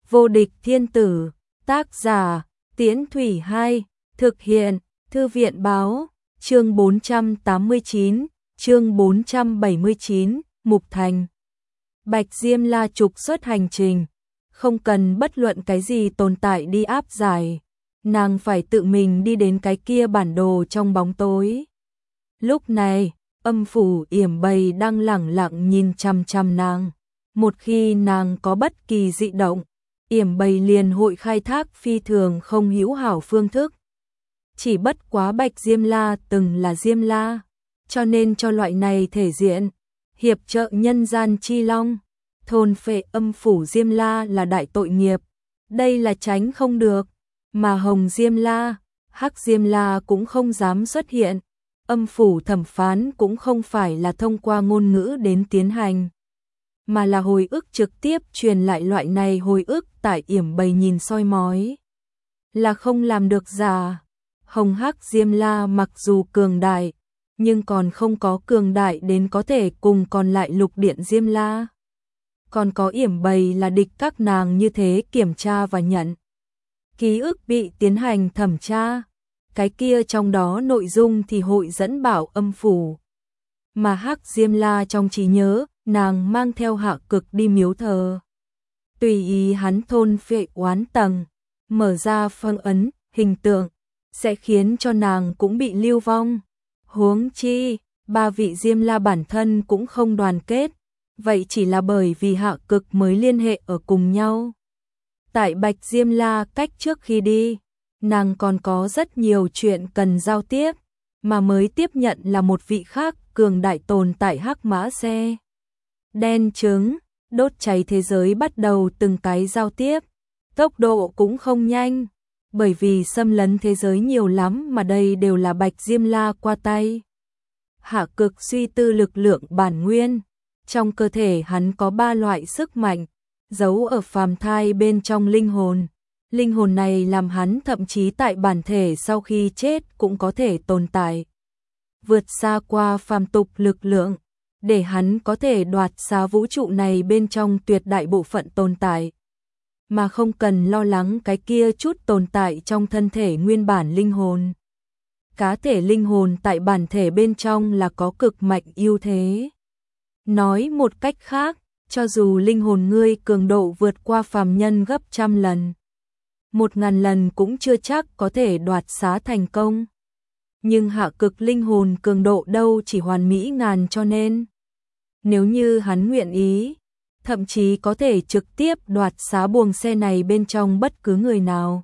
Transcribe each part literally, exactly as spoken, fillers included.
Vô địch thiên tử, tác giả, Tiễn Thủy hai, thực hiện, Thư viện báo, chương bốn trăm tám mươi chín, chương bốn trăm bảy mươi chín, Mục Thành. Bạch Diêm La trục xuất hành trình, không cần bất luận cái gì tồn tại đi áp giải, nàng phải tự mình đi đến cái kia bản đồ trong bóng tối. Lúc này, Âm phủ Yểm Bầy đang lẳng lặng nhìn chằm chằm nàng, một khi nàng có bất kỳ dị động, Yểm Bầy liền hội khai thác phi thường không hữu hảo phương thức. Chỉ bất quá Bạch Diêm La từng là Diêm La, cho nên cho loại này thể diện, hiệp trợ nhân gian chi long, thôn phệ âm phủ Diêm La là đại tội nghiệp, đây là tránh không được, mà Hồng Diêm La, Hắc Diêm La cũng không dám xuất hiện, âm phủ thẩm phán cũng không phải là thông qua ngôn ngữ đến tiến hành, mà là hồi ức trực tiếp truyền lại. Loại này hồi ức tại Yểm Bầy nhìn soi mói là không làm được giả. Hồng Hắc Diêm La mặc dù cường đại, nhưng còn không có cường đại đến có thể cùng còn lại Lục Điện Diêm La. Còn có Yểm Bầy là địch các nàng như thế kiểm tra và nhận. Ký ức bị tiến hành thẩm tra, cái kia trong đó nội dung thì hội dẫn bảo âm phủ. Mà Hắc Diêm La trong trí nhớ, nàng mang theo Hạ Cực đi miếu thờ. Tùy ý hắn thôn phệ oán tầng, mở ra phong ấn, hình tượng, sẽ khiến cho nàng cũng bị lưu vong. Huống chi, ba vị Diêm La bản thân cũng không đoàn kết, vậy chỉ là bởi vì Hạ Cực mới liên hệ ở cùng nhau. Tại Bạch Diêm La cách trước khi đi, nàng còn có rất nhiều chuyện cần giao tiếp, mà mới tiếp nhận là một vị khác cường đại tồn tại Hắc Mã Xe Đen trứng, đốt cháy thế giới bắt đầu từng cái giao tiếp, tốc độ cũng không nhanh, bởi vì xâm lấn thế giới nhiều lắm mà đây đều là Bạch Diêm La qua tay. Hạ Cực suy tư lực lượng bản nguyên, trong cơ thể hắn có ba loại sức mạnh, giấu ở phàm thai bên trong linh hồn. Linh hồn này làm hắn thậm chí tại bản thể sau khi chết cũng có thể tồn tại, vượt xa qua phàm tục lực lượng, để hắn có thể đoạt xá vũ trụ này bên trong tuyệt đại bộ phận tồn tại, mà không cần lo lắng cái kia chút tồn tại trong thân thể nguyên bản linh hồn. Cá thể linh hồn tại bản thể bên trong là có cực mạnh ưu thế. Nói một cách khác, cho dù linh hồn ngươi cường độ vượt qua phàm nhân gấp trăm lần, một ngàn lần cũng chưa chắc có thể đoạt xá thành công. Nhưng Hạ Cực linh hồn cường độ đâu chỉ hoàn mỹ ngàn, cho nên nếu như hắn nguyện ý, thậm chí có thể trực tiếp đoạt xá buồng xe này bên trong bất cứ người nào.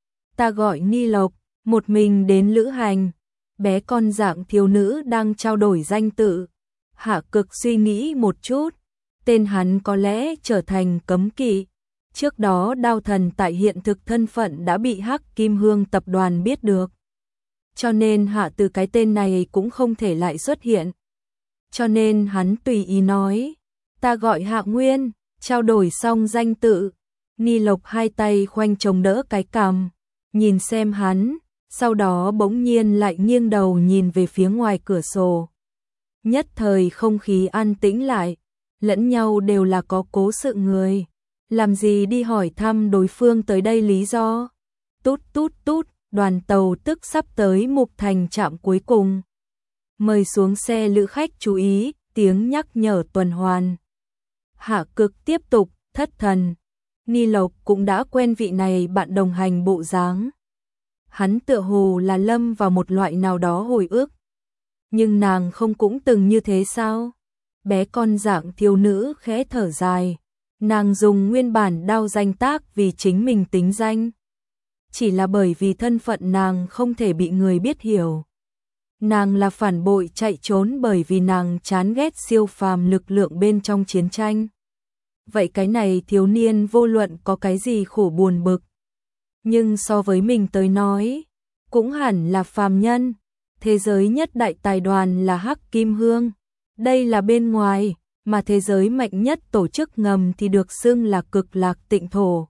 Ta gọi Ni Lộc, một mình đến lữ hành, bé con dạng thiếu nữ đang trao đổi danh tự. Hạ Cực suy nghĩ một chút, tên hắn có lẽ trở thành cấm kỵ. Trước đó Đao Thần tại hiện thực thân phận đã bị Hắc Kim Hương tập đoàn biết được, cho nên Hạ từ cái tên này cũng không thể lại xuất hiện. Cho nên hắn tùy ý nói, ta gọi Hạ Nguyên, trao đổi xong danh tự. Ni Lộc hai tay khoanh chống đỡ cái cằm, nhìn xem hắn, sau đó bỗng nhiên lại nghiêng đầu nhìn về phía ngoài cửa sổ. Nhất thời không khí an tĩnh lại, lẫn nhau đều là có cố sự người, làm gì đi hỏi thăm đối phương tới đây lý do. Tút tút tút, đoàn tàu tức sắp tới Mục Thành trạm cuối cùng. Mời xuống xe lữ khách chú ý, tiếng nhắc nhở tuần hoàn. Hạ Cực tiếp tục thất thần. Ni Lộc cũng đã quen vị này bạn đồng hành bộ dáng. Hắn tựa hồ là lâm vào một loại nào đó hồi ức. Nhưng nàng không cũng từng như thế sao? Bé con dạng thiếu nữ khẽ thở dài. Nàng dùng nguyên bản đao danh tác vì chính mình tính danh. Chỉ là bởi vì thân phận nàng không thể bị người biết hiểu. Nàng là phản bội chạy trốn bởi vì nàng chán ghét siêu phàm lực lượng bên trong chiến tranh. Vậy cái này thiếu niên vô luận có cái gì khổ buồn bực, nhưng so với mình tới nói, cũng hẳn là phàm nhân. Thế giới nhất đại tài đoàn là Hắc Kim Hương, đây là bên ngoài, mà thế giới mạnh nhất tổ chức ngầm thì được xưng là Cực Lạc Tịnh Thổ.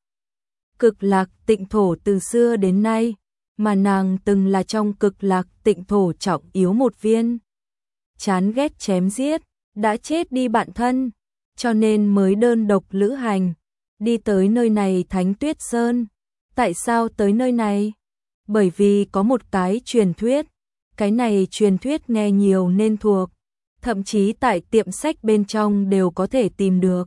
Cực Lạc Tịnh Thổ từ xưa đến nay, mà nàng từng là trong Cực Lạc Tịnh Thổ trọng yếu một viên. Chán ghét chém giết, đã chết đi bạn thân, cho nên mới đơn độc lữ hành. đi tới nơi này Thánh Tuyết Sơn. Tại sao tới nơi này? Bởi vì có một cái truyền thuyết, cái này truyền thuyết nghe nhiều nên thuộc, thậm chí tại tiệm sách bên trong đều có thể tìm được.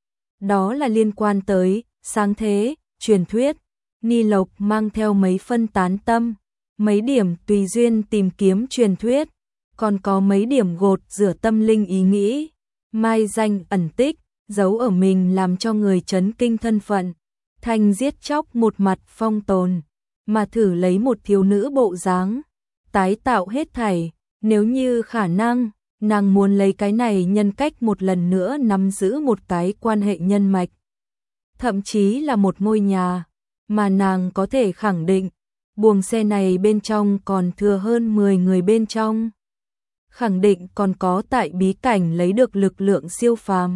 Đó là liên quan tới sáng thế, truyền thuyết. Ni Lộc mang theo mấy phân tán tâm, mấy điểm tùy duyên tìm kiếm truyền thuyết, còn có mấy điểm gột rửa tâm linh ý nghĩ, mai danh ẩn tích, giấu ở mình làm cho người chấn kinh thân phận, thành giết chóc một mặt phong tồn, mà thử lấy một thiếu nữ bộ dáng, tái tạo hết thảy, nếu như khả năng, nàng muốn lấy cái này nhân cách một lần nữa nắm giữ một cái quan hệ nhân mạch, thậm chí là một ngôi nhà, mà nàng có thể khẳng định, buồng xe này bên trong còn thừa hơn mười người bên trong. Khẳng định còn có tại bí cảnh lấy được lực lượng siêu phàm.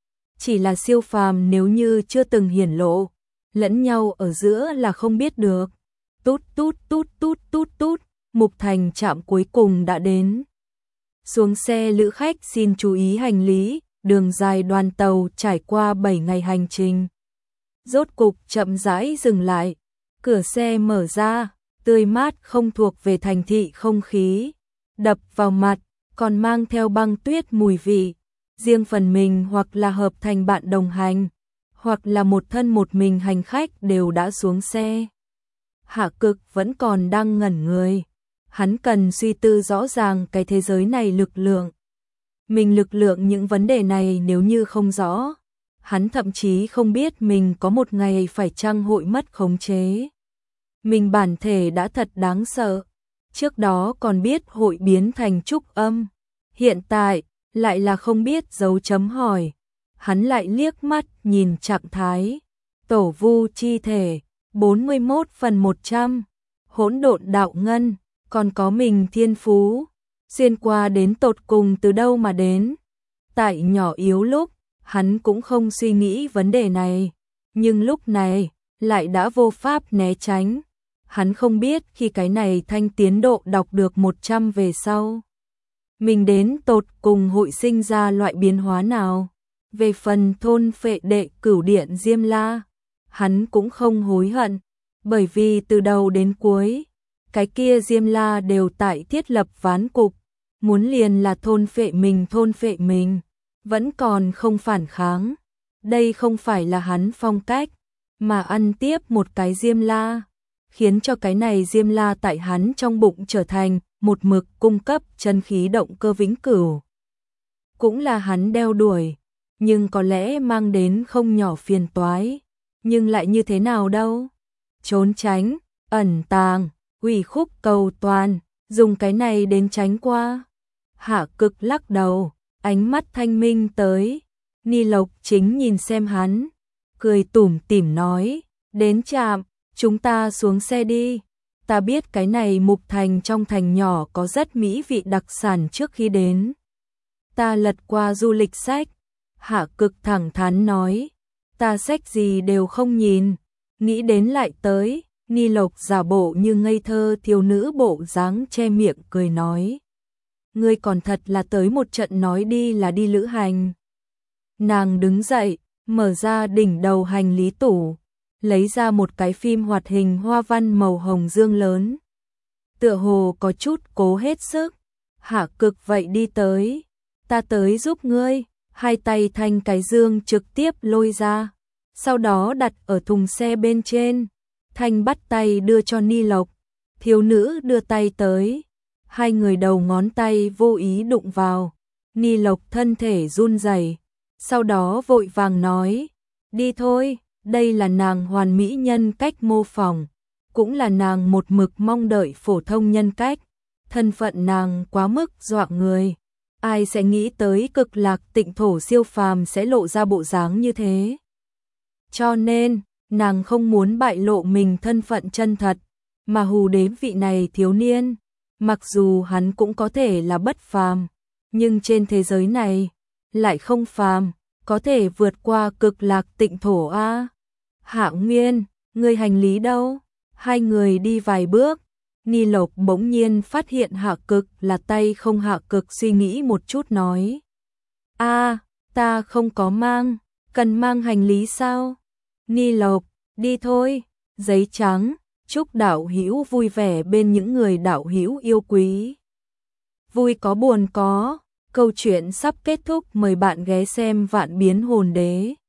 Chỉ là siêu phàm nếu như chưa từng hiển lộ, lẫn nhau ở giữa là không biết được. Tút tút tút tút tút tút, Mục Thành trạm cuối cùng đã đến. Xuống xe lữ khách xin chú ý hành lý, đường dài đoàn tàu trải qua bảy ngày hành trình. Rốt cục chậm rãi dừng lại, cửa xe mở ra, tươi mát không thuộc về thành thị không khí, đập vào mặt, còn mang theo băng tuyết mùi vị. Riêng phần mình hoặc là hợp thành bạn đồng hành, hoặc là một thân một mình hành khách đều đã xuống xe. Hạ Cực vẫn còn đang ngẩn người, hắn cần suy tư rõ ràng cái thế giới này lực lượng. Mình lực lượng những vấn đề này nếu như không rõ, hắn thậm chí không biết mình có một ngày phải chăng hội mất khống chế. Mình bản thể đã thật đáng sợ, trước đó còn biết hội biến thành trúc âm, hiện tại lại là không biết dấu chấm hỏi. Hắn lại liếc mắt nhìn trạng thái tổ vu chi thể bốn mươi mốt phần một trăm, hỗn độn đạo ngân, còn có mình thiên phú, xuyên qua đến tột cùng từ đâu mà đến. Tại nhỏ yếu lúc, hắn cũng không suy nghĩ vấn đề này, nhưng lúc này lại đã vô pháp né tránh. Hắn không biết khi cái này thanh tiến độ đọc được một trăm về sau, mình đến tột cùng hội sinh ra loại biến hóa nào. Về phần thôn phệ đệ cửu điện Diêm La, hắn cũng không hối hận, bởi vì từ đầu đến cuối, cái kia Diêm La đều tại thiết lập ván cục, muốn liền là thôn phệ mình thôn phệ mình, vẫn còn không phản kháng. Đây không phải là hắn phong cách, mà ăn tiếp một cái Diêm La, khiến cho cái này Diêm La tại hắn trong bụng trở thành một mực cung cấp chân khí động cơ vĩnh cửu. Cũng là hắn đeo đuổi, nhưng có lẽ mang đến không nhỏ phiền toái, nhưng lại như thế nào đâu. Trốn tránh, ẩn tàng, ủy khúc cầu toàn, dùng cái này đến tránh qua. Hạ Cực lắc đầu, ánh mắt thanh minh tới. Ni Lộc chính nhìn xem hắn, cười tủm tỉm nói, đến trạm, chúng ta xuống xe đi. Ta biết cái này Mục Thành trong thành nhỏ có rất mỹ vị đặc sản trước khi đến. Ta lật qua du lịch sách. Hạ Cực thẳng thắn nói, ta sách gì đều không nhìn, nghĩ đến lại tới. Ni Lộc giả bộ như ngây thơ thiếu nữ bộ dáng che miệng cười nói, ngươi còn thật là tới một trận nói đi là đi lữ hành. Nàng đứng dậy, mở ra đỉnh đầu hành lý tủ, lấy ra một cái phim hoạt hình hoa văn màu hồng dương lớn. Tựa hồ có chút cố hết sức. Hạ Cực vậy đi tới, ta tới giúp ngươi. Hai tay thanh cái dương trực tiếp lôi ra, sau đó đặt ở thùng xe bên trên. Thanh bắt tay đưa cho Ni Lộc, thiếu nữ đưa tay tới, hai người đầu ngón tay vô ý đụng vào. Ni Lộc thân thể run rẩy, sau đó vội vàng nói, đi thôi. Đây là nàng hoàn mỹ nhân cách mô phỏng, cũng là nàng một mực mong đợi phổ thông nhân cách. Thân phận nàng quá mức dọa người, ai sẽ nghĩ tới Cực Lạc Tịnh Thổ siêu phàm sẽ lộ ra bộ dáng như thế. Cho nên, nàng không muốn bại lộ mình thân phận chân thật, mà hù đến vị này thiếu niên. Mặc dù hắn cũng có thể là bất phàm, nhưng trên thế giới này lại không phàm, có thể vượt qua Cực Lạc Tịnh Thổ a. Hạ Nguyên, người hành lý đâu? Hai người đi vài bước, Ni Lộc bỗng nhiên phát hiện Hạ Cực là tay không. Hạ Cực suy nghĩ một chút nói, a, ta không có mang, cần mang hành lý sao? Ni Lộc, đi thôi. Giấy trắng, chúc đạo hữu vui vẻ bên những người đạo hữu yêu quý. Vui có buồn có, câu chuyện sắp kết thúc, mời bạn ghé xem Vạn Biến Hồn Đế.